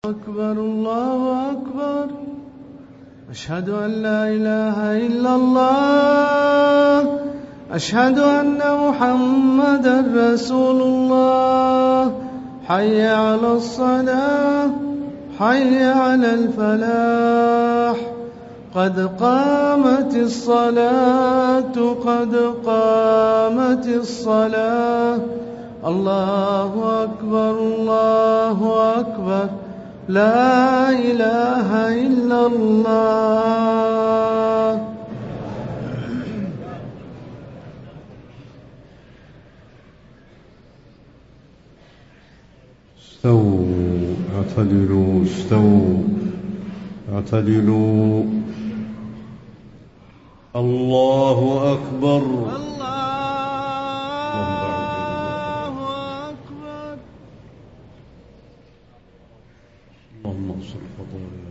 أكبر الله أكبر أشهد أن لا إله إلا الله أشهد أن محمدا رسول الله حي على الصلاة حي على الفلاح قد قامت الصلاة قد قامت الصلاة الله أكبر الله أكبر لا إله إلا الله. استووا اعتدلوا استووا اعتدلوا. الله أكبر اللهم اغفر خطاياي.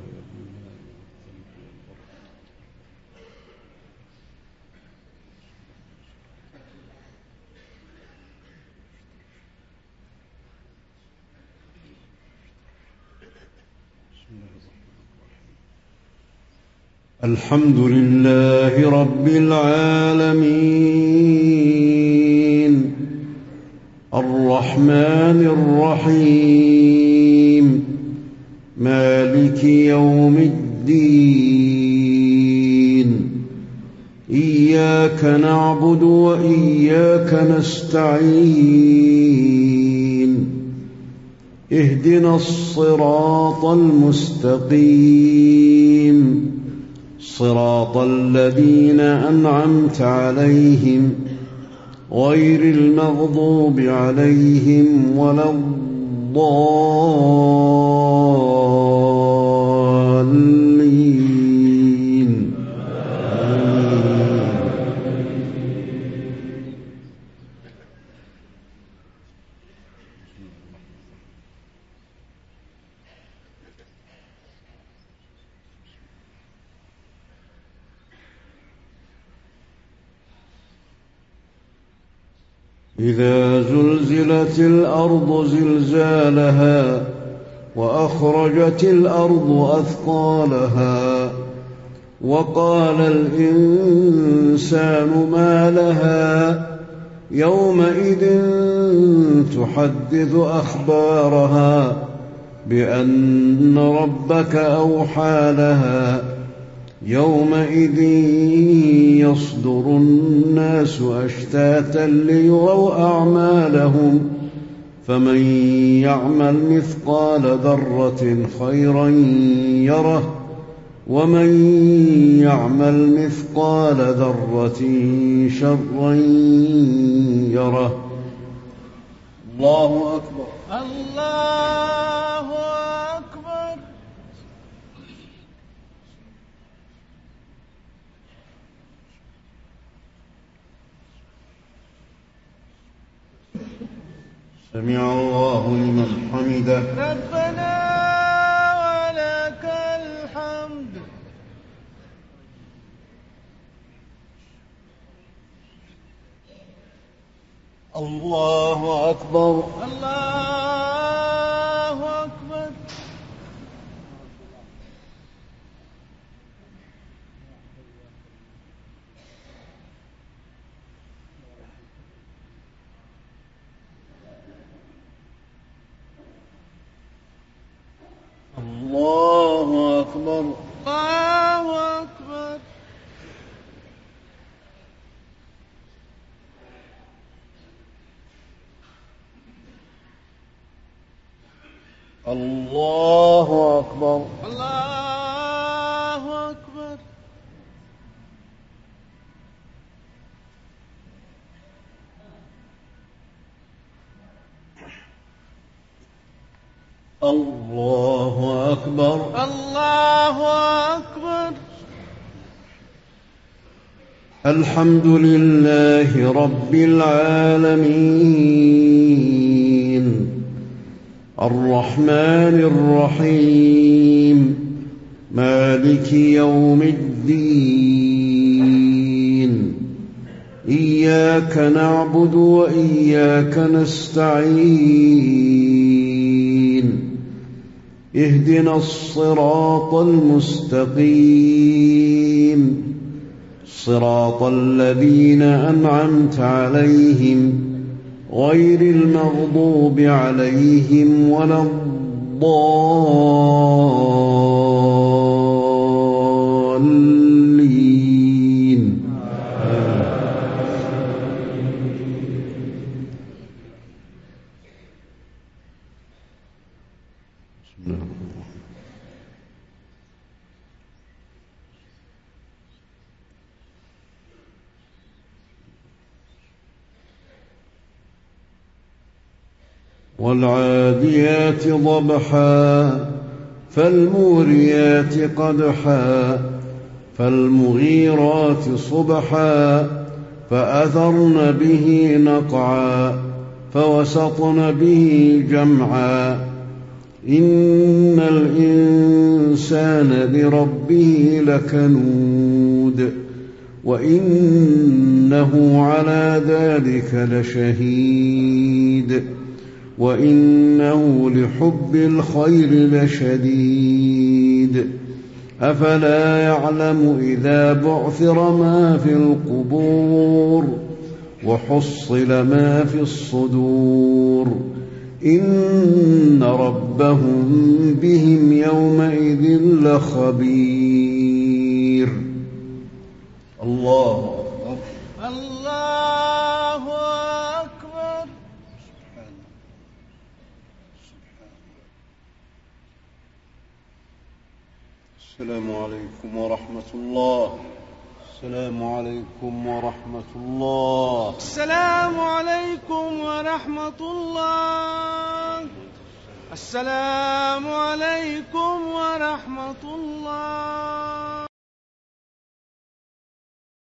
الحمد لله رب العالمين الرحمن الرحيم مالك يوم الدين إياك نعبد وإياك نستعين اهدنا الصراط المستقيم صراط الذين أنعمت عليهم غير المغضوب عليهم ولا الضالين. إذا زلزلت الأرض زلزالها وأخرجت الأرض أثقالها وقال الإنسان ما لها يومئذ تحدث أخبارها بأن ربك أوحى لها يومئذ يصدر الناس أشتاتا ليروا أعمالهم فمن يعمل مثقال ذرة خيرا يره ومن يعمل مثقال ذرة شرا يره. الله أكبر الله أكبر. سمع الله لمن حمده ربنا ولك الحمد. الله أكبر الله أكبر. الله أكبر الله أكبر. الله أكبر الله أكبر. الله أكبر الله أكبر. الحمد لله رب العالمين الرحمن الرحيم مالك يوم الدين إياك نعبد وإياك نستعين اهدنا الصراط المستقيم صراط الذين أنعمت عليهم غير المغضوب عليهم ولا الضالين. والعاديات ضبحا فالموريات قدحا فالمغيرات صبحا فأثرن به نقعا فوسطن به جمعا إن الإنسان لربه لكنود وإنه على ذلك لشهيد وإنه لحب الخير لشديد أفلا يعلم إذا بعثر ما في القبور وحصل ما في الصدور إن ربهم بهم يومئذ لخبير. الله أكبر. الله أكبر. السلام عليكم ورحمة الله. السلام عليكم ورحمة الله. السلام عليكم ورحمة الله. السلام عليكم ورحمة الله.